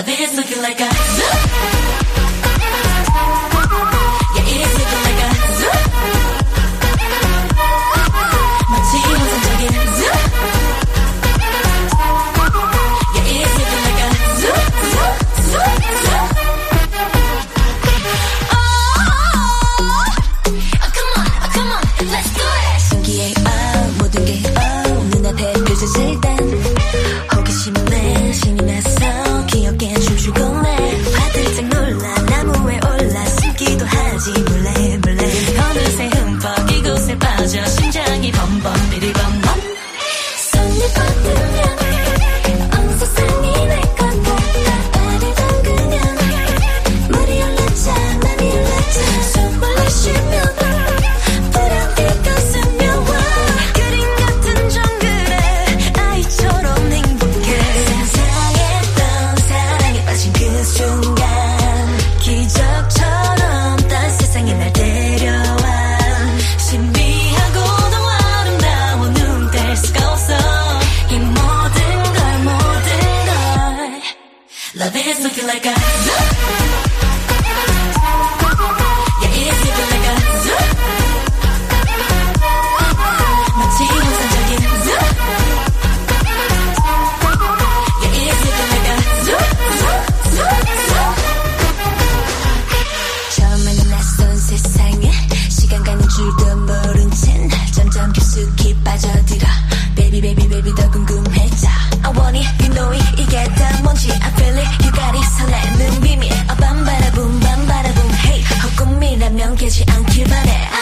Love is looking like a zoo. Yeah, it is looking like a zoo. 마치 환상적인 zoo. Yeah, it is looking like a zoo, zoo, zoo, zoo. Oh, come on, let's do it. 신기해, 모든 게 눈앞에 펼쳐질 땐 호기심에 신이 났어. 귀엽게 춤추고 내 화들짝 놀라. 나무에 올라 숨기도 하지 몰래 몰래. 어느새 흠뻑 이곳에 빠져 심장이 범범 비리범범. 손을 뻗으면 온 세상이 내 것 같아. 발을 담그면 물이 올라차 맘이 올라차. 숨을 쉬면 불안비가 스며와. 그림 같은 정글에 아이처럼 행복해. 상상했던 사랑에 빠진 그 순간 기적처럼 딴 세상에 날 데려와. 신비하고도 아름다워 눈 뗄 수가 없어. 이 모든 걸 Love is looking like a zoo. Yeah, it is looking like a zoo. 마치 환상적인 zoo. Yeah, it is looking like a zoo, zoo, zoo, zoo. 처음에는 낯선 세상에 시간 가는 줄도 모른 채 점점 깊숙이 빠져들어. Baby, baby, baby 더 궁금해져. I want it, you know it, 이게 다 뭔지 I feel it, you got it. 설레는 비밀. 밤바라붐, hey. 헛꿈이라면 깨지 않길 바래.